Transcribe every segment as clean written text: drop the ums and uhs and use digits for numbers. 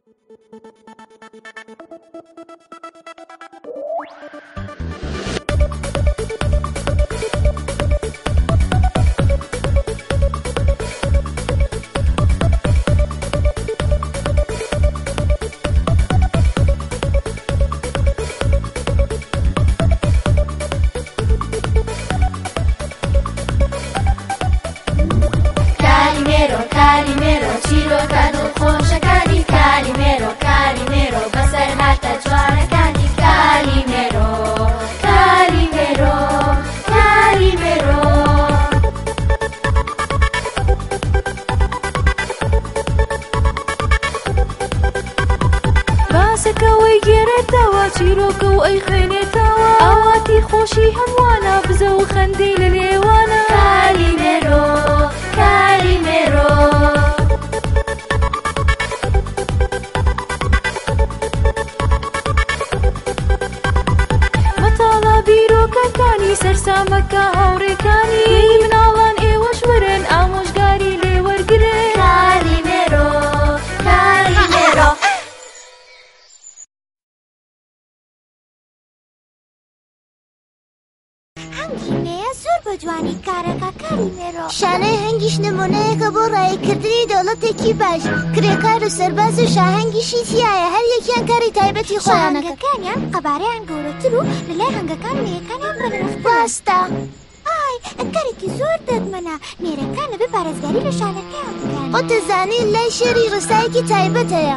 شانەی هەنگیش نمونەیەکە بۆ ڕایکردنی دەوڵەتێکی باش. کرێکار و سەرباز و شاهەنگیشی تایە، هەر یەکیان کاری تایبەتی خۆیانەکە. هەنگەکانیان قەبارەیان گەورەتر و لەلای هەنگەکان نێیەکانیان بەنرخ ڕاستە. کارێکی زۆر دەگمەنە نێرەکان لەبێ پارێزگاری لە شانەکەیان بکەن. خۆ دەزانین لای شێری ڕسایەکی تایبەت هەیە،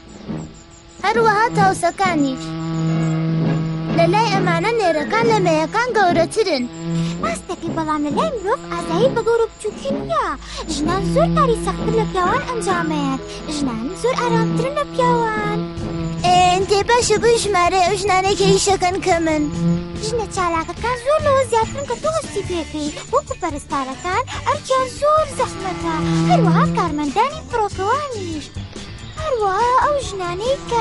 هەروەها تاوسەکانیش. لەلای ئەمانە نێرەکان لە مێیەکان گەورەترن. ڕاستەکەی بەڵام لەلای مرۆڤ ئازایی بە گەورە بچووکی نییە. ژنان زۆر کاری سەختتر لە پیاوان ئەنجامەیەت. ژنان زۆر ئارامترن لە پیاوان. تێ باشە بووی ژمارە ئەو ژنانێکە هیشەکەن کە من. ژنە چالاکەکان زۆر لەوە زیاترن کە تۆ هەستی پێکەی. وەکو پەرستارەکان ئەرکیان زۆر زەحمەتە، هەروەها کارمەندانی فڕۆکەوانیش، هەروەها ئەو ژنانەی کە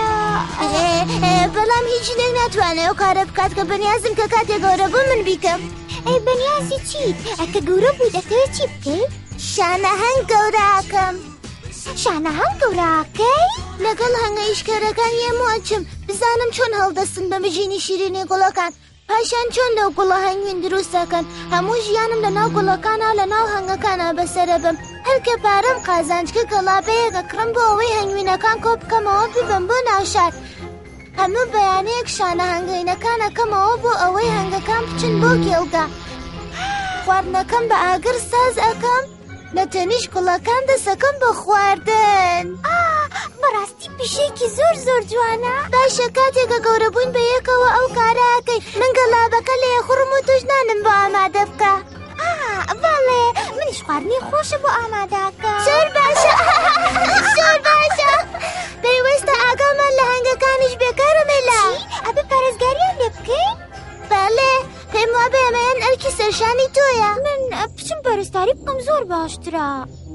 بەڵام هیچ ژنێک ناتوانێت ئەو کارە بکات کە بەنیازم کە کاتێک گەورە بوو من بیکەم. ئەی بەنیازی چیت؟ ئەکە گەورە بوویت دەتەوێت چی بکەیت؟ شانە هەنگ گەوراکەم. شانە هەنگ گەوراکەی؟ لەگەڵ هەنگە ئیشکارەکان هێموو ئەچم بزانم چۆن هەڵدەستن بە مژینی شیرینی گوڵەکان، پاشان چۆن لەو گوڵە هەنگوین دروستەکەن. هەموو ژیانم لەناو گوڵەکانە لەناو هەنگەکانە بەسەرە بم. هەرکە پارەم قازانجکە گەڵابەیەکە کڕم بۆ ئەوەی هەنگوینەکان کۆ بکەمەوە ببم بۆ ناوشار. هەموو بەیانەیەک شانە هەنگوینەکانەکەمەوە بۆ ئەوەی هەنگەکان بچن بۆ گێڵگا. خواردنەکەم بە ئاگر ساز ئەەکەم، لە تەنیش گوڵەکان دەسەکەم بە خواردن. بەڕاستی پیشێکی زۆر زۆر جوانە. باشە کاتێکە گەورە بووین بە یەکەوە ئەو کارەکەی. من گەڵابەکە لە یەخڕم و توش نانم بۆ ئامادە بکە. بەڵێ منیش خواردنی خۆشە بۆ ئامادەکە. زۆر باشە زۆر باشە. پێویستە ئاگامان لە هەنگەکانیش بێکارە مێلا. ئەبێ پارێزگاریان لێ بکەین؟ بەڵێ پێم وابێ ئەمەیان ئەرکی سەرشانی تۆیە. من بچم پەرستاری بکەم زۆر باشترە.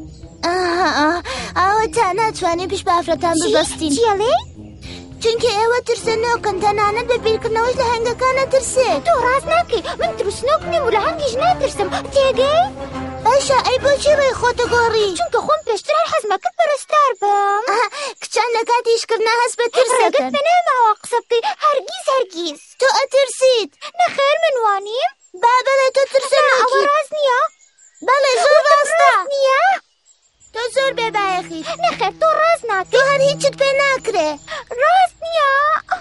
ئەوە تا ناتوانین پیش بە ئافرەتان ببەستین. چیەڵێ؟ چونکە ئێوە ترسەنەوەکەن، تەنانەت بە بیرکردنەوەش لە هەنگەکانە ترسێت. تۆ ڕاست ناکەی، من ترسنۆک نیم و لە هەنگیش ناترسم. تێگەی؟ باشە ئەی بۆچی ڕێی خۆتە گۆڕی؟ چونکە خۆم پێشتر حەزمە کرد پەرستار بم. کچان لە کاتی ئیشکردنا هەست بە ترسەکەن. ڕێگەت پێ نەماوە قسە بکەی، هەرگیز. تۆ ئەترسیت؟ نەخێر من وانیم؟ بەڵێ تۆ ترسەنۆکی. ئەوە ڕاست نییە؟ بەڵێ زۆر ڕاستە. نییە؟ تۆ زۆر بێبایەخیت. نەخێر تۆ ڕاست ناکەی. تۆ هەر هیچت پێ ناکرێ. ڕاست نییە؟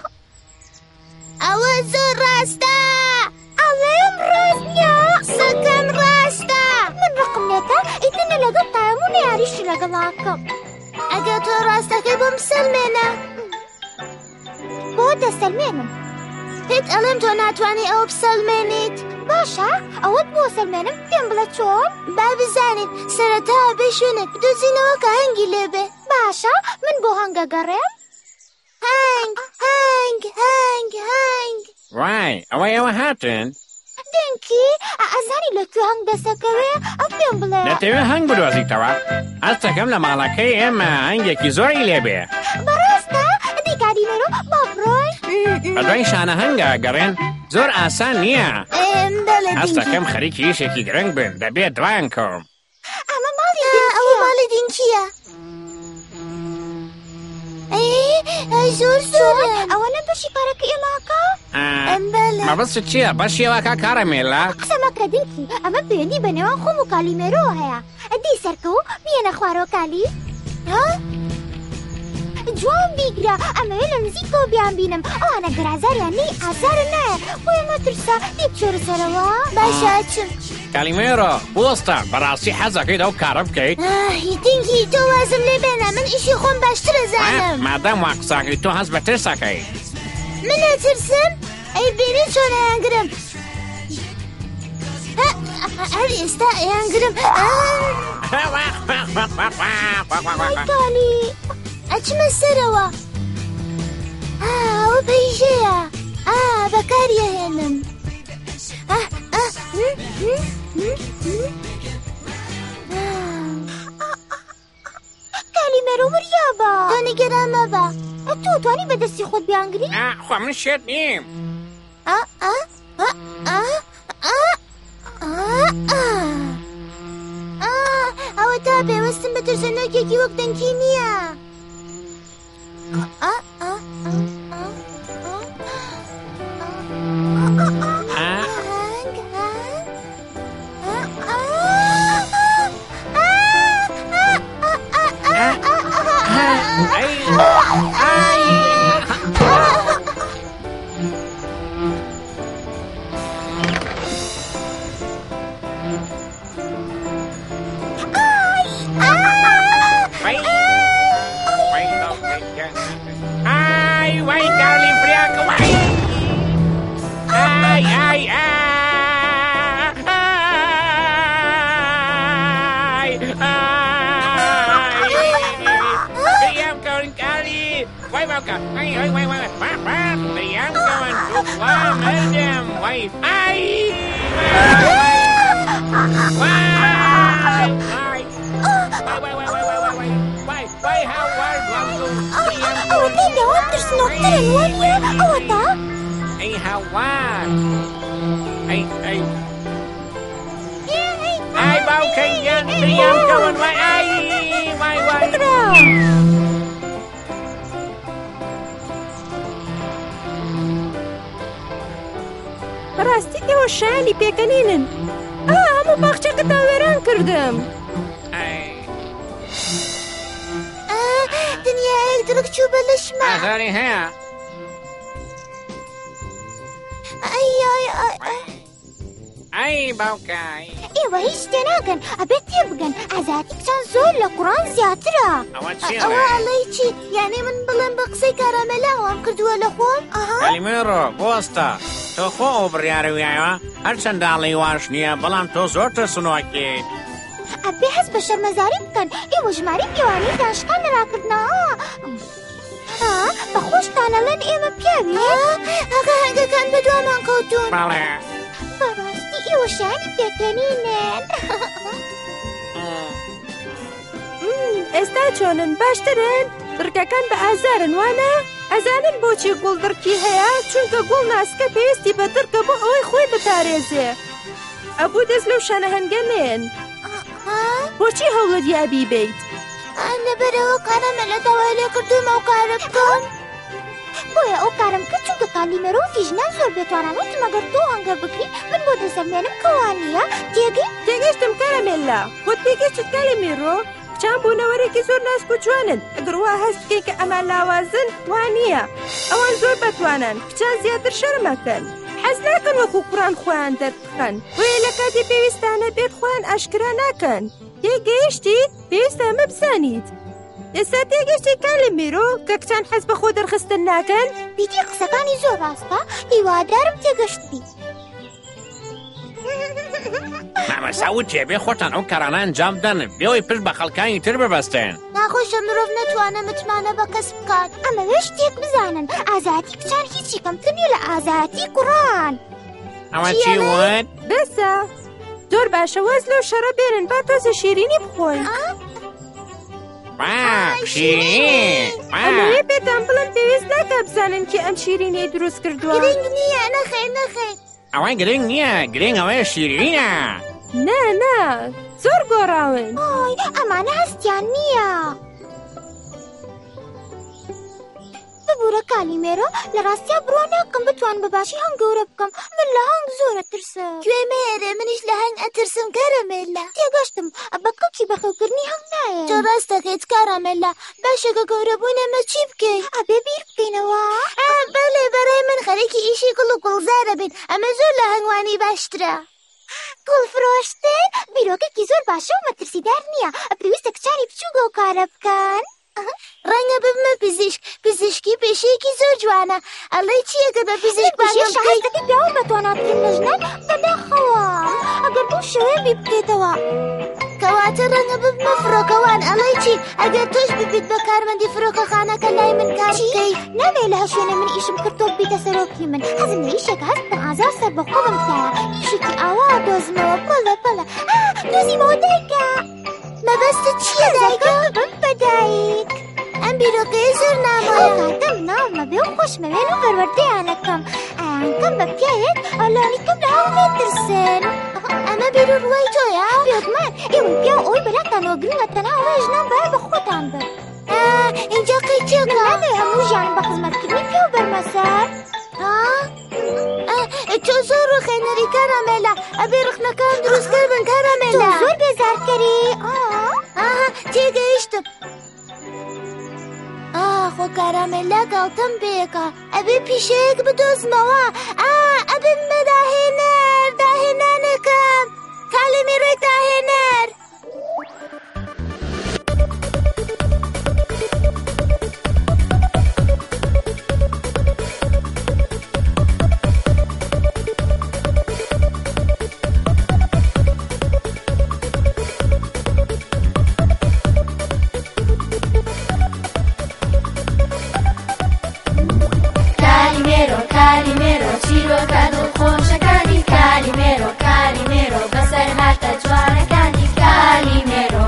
ئەوە زۆر ڕاستە. ئەڵێم ڕاست نییە؟ قسەکەم ڕاستە. من ڕقم نێتە ئیتنە لەگەڵ تایمونە یاریشی لەگەڵاکەم. ئەگە تۆ ڕاستەکەی بۆم سەلمێنە. بۆ دەسەلمێنم. پێت ئەڵێم تۆ ناتوانی ئەوە بسەلمێنیت. باشە ئەوەت بۆ سەلمێنم پێم بڵێ چۆن؟ با بزانین سەرەتا بێ شوێنێک بدۆزینەوە کە هەنگی لێبێ. باشە من بۆ هەنگە گەڕێم. هەنگ هەنگ هەنگ هەنگ. وای ئەوە هاتن. دنکی ئەزانی لەکوێ هەنگ دەسەکەوێ؟ ئەو پێم بڵێ. دەتەوێت هەنگ بدۆزیتەوە؟ ئەستەکەم لە ماڵەکەی ئێمە هەنگێکی زۆری لێبێ. بەڕاستە؟ دیکاریمێرۆ با بڕۆین. بەدوای شانە هەنگە گەڕێن زۆر ئاسان نییە. ئەستەکەم خەریکی ئیشێکی گرنگ بن، دەبێت دوایان کەوم. ئەمە ماڵی ئەوە ماڵی دینکیە. زۆر زۆرن ئەوە لە بەشی کارەکە ئێماکە بەڵێ مەبەست چییە بەشیەوەکە کارەمێلا قسە مەکە دینکی ئەمە پەیوەندی بە نێوان خۆم و کالیمێرەوە هەیە ئەدی سەرکەوت بیەنە خوارەوە کالی جوان بیگرە ئەمەوێ لە نزیکەوە بیان بینم ئەوانە گەرازاریان نەی ئازارە نایە بۆیە مەترسە دیک چۆرە سەرەوە باشە ئەچم کالیمێرۆ بۆستە بەڕاستی حەزەکەیت ئەو کارە بکەیت هیتینکی تۆ وازم لێ بێنە من ئیشی خۆم باشترە زانم مادام وا قساکەی تۆ هەست بە ترسەکەی من ئەترسم ئەی بینی چۆن ئەیانگرم هەر ئێستا ئەیانگرم کالی ئەچمە سەرەوە ئەوە پەیژەیە بەکاریەهێنم کالیمێرە وریابە تۆ نیگەران مەبە تۆ توانی بەدەستی خۆت بیانگری خۆ من شێت نیم ئەوە تا پێوەستم بە ترسەنۆکێکی وەک دەنگی نییە ئەوە پێی داوام ترسنۆکترن وانە ئەوە تا ئەی هاوار ئای باوکەی گیان بریام کەون وای بەڕاستی ئێوە شایانی پێکەنینن هەموو باخچەکە تاوێران کردم دنیایەک درک چوو بە لەشمە ئازاری هەیە ئەی باوکای ئێوە هیچ تێناگەن ئەبێت تێ بگەن ئازادی کچان زۆر لە قوڕان زیاترە ئەوە ئەڵەی چی یانێ من بڵێم بە قسەی کارامەلاوام کردووە لە خۆم کالیمێرۆ بۆستە تۆ خۆ ئەو بڕیارە ویایەوە هەرچەند داڵی واش نییە بەڵام تۆ زۆر ترسنۆکیت ئەبێ هەست بە شەرمەزاری بکەن ئێوە ژمارەی پیاوانەی دانشقان لەراکردنەوە بە خۆشتانەڵێن ئێمە پیاوی ئەگە هەنگەکان بە دوامان کەوتون بەڵێ بەڕاستی ئێوە شایانی پێکەنینن ئێستا چۆنن باشترن دڕکەکان بە ئازارن وانە ئەزانن بۆچی گوڵ دڕکی هەیە چونکە گوڵ ناسکە پێویستی بە دڕکە بۆ ئەوەی خۆی بپارێزێ ئەبوو دەست لەو شانە هەنگەمێن بۆچی هەوڵت یابی بیت لەبەرەوە کارەمە لە داوای لێ کردومە و کارە بکەم بۆیە ئەو کارم کرد چونکە کالیمێرە و فیژنان زۆر بێتوانان وتم ئەگەر تۆ هەنگە بکری من بۆ دەزەمێنم کەوانیە تێگەشتم کارەمێلا بۆت پێگەشت کالیمێرۆ کچان بوونەوەرێکی زۆر ناسک و جوانن ئەگەر وا هەست بکەی کە ئەمان لاوازن وانییە ئەوان زۆر بەتوانن کچان زیاتر شەرمەکەن حەز ناکەن وەکو کوڕان خۆیان دەربخەن بۆیە لە کاتی پێویستانە بێت خۆیان ئاشکرا ناکەن تێگەیشتیت پێویستە ئەمە بزانیت ئێستا تێگەشتی کالیمێرۆ کە کچان حەز بە خۆ دەرخستن ناکەن بیتی قسەکانی زۆر ڕاستە هیوادارم تێگەشتی مامەساوت جێبێ خۆتان ئەو کارانە ئەنجام بدەن بێەوەی پشت بە خەڵکانی تر ببەستێن ناخۆشە مرۆڤ نەتوانە متمانە بە کەس بکات ئەمەوێ شتێک بزانن ئازادی کچان هیچی کەمتر نیە لە ئازادی کوڕان ئەوە چی وت؟ بەسە زۆر باشە وەز لەو شەڕە بێنن با تۆزە شیرینی بخۆین شیرین ئەمەوێ پێتان بڵم پێویست ناکە بزانن کە ئەم شیرینیە دروست کردووە گرنگ نییە نەخێ ئەوەی گرنگ نییە گرنگ ئەوەیە شیرینە نا زۆر گۆڕاون ئەمانە هەستیان نییە زۆرە کالیمێرۆ لە ڕاستیا بڕوا ناکەم بتوان بەباشی هەنگەورە بکەم من لە هەنگ زۆرە ترسم کوێ مێرە منیش لە هەنگ ئەترسم کارامێلا تێگەشتم بە کەڵکی بەخێوکردنی هەنگ نایە تۆ ڕاست دەکەیت کارامێلا باشەکە گەورە بوون ئەمە چی بکەیت ئەبێ بیر بکەینەوە بەڵێ بەڕێ من خەریکی ئیشی گوڵ و گوڵزارە بین ئەمە زۆر لە هەنگوانی باشترە گوڵفرۆشتن بیرۆکێکی زۆر باشە و مەترسیدار نییە پێویستە کچانی بچووگە و کارە بکەن ڕەنگە ببمە پزیشکی پێشەیەکی زۆر جوانە ئەڵێ چیەکە بە پزیشک شەهادەکەی پیاوە بەتواناترین لە ژنان بەداخەوە ئەگەر بۆ شێوەیە بی بکەیتەوە کەواتە ڕەنگە ببمە فڕۆکەوان ئەڵێ چی ئەگەر تۆش ببیت بە کارمەندی فڕۆکەخانەکە لای من کار بکەیت نامێ لە هەشوێنە من ئیشم کرد تۆ ببیتە سەرۆکی من حەزم لە ئیشێکە هەستم ئازار سەر بەخۆ بمتایە ئیشێکی ئاوا دۆزمەوە بەڵە دۆزیمەوە دایکە مەبەستت چییە دایکە بم بە دایک ئەم بیرۆکەیە زۆر نامایە کاتەم ناومە بێ و خۆشمەوێن و بەروەردەیانەکەم ئەیانکەم بە پیاوێت ئەلانیکەم لە هەڵ نێترسن ئەمە بیرۆ ڕوای تۆیە بێگومان ئێوەی پیا ئەوی بەلاتانەوە گرنگە تەنها ئەوەی ژنان باید بە خۆتان بن اینجا قەیچێکە نامێ هەموو ژیانم بە خزمەتکردنی پێ و بەرمەسەر تۆ زۆر ڕخێنەری کارامێلا ئەبێ ڕخنەکان دروستکە بن کارامێلا تۆ زۆر بێزارکەری تێگەیشتم خۆ کارامێلا گاڵتەم پێیەکە ئەبێ پیشەیەک بدۆزمەوە ئەبێ مەداهێنەر داهێنانەکەم کالیمێڕێک داهێنەر کالیمێرۆ چیرۆکە دڵخۆشەکانی کالیمێرۆ بەسەر هاتە جوانەکانی کالیمێرۆ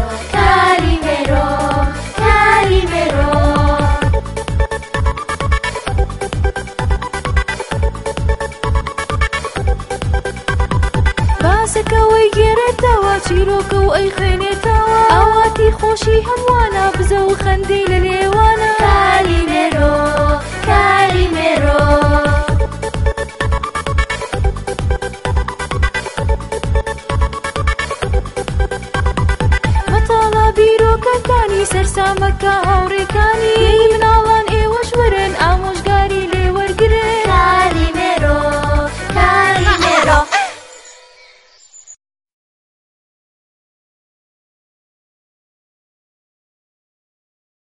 باسەکەوەی گێرێتەوە چیرۆکە و ئەی خوێنێتەوە ئاواتی خۆشی هەمووانە بزە و خەندەی لە لێوانە کالیمێرۆ مەتاڵە بیرۆکەکانی سەرسامەکە هاوڕێکانی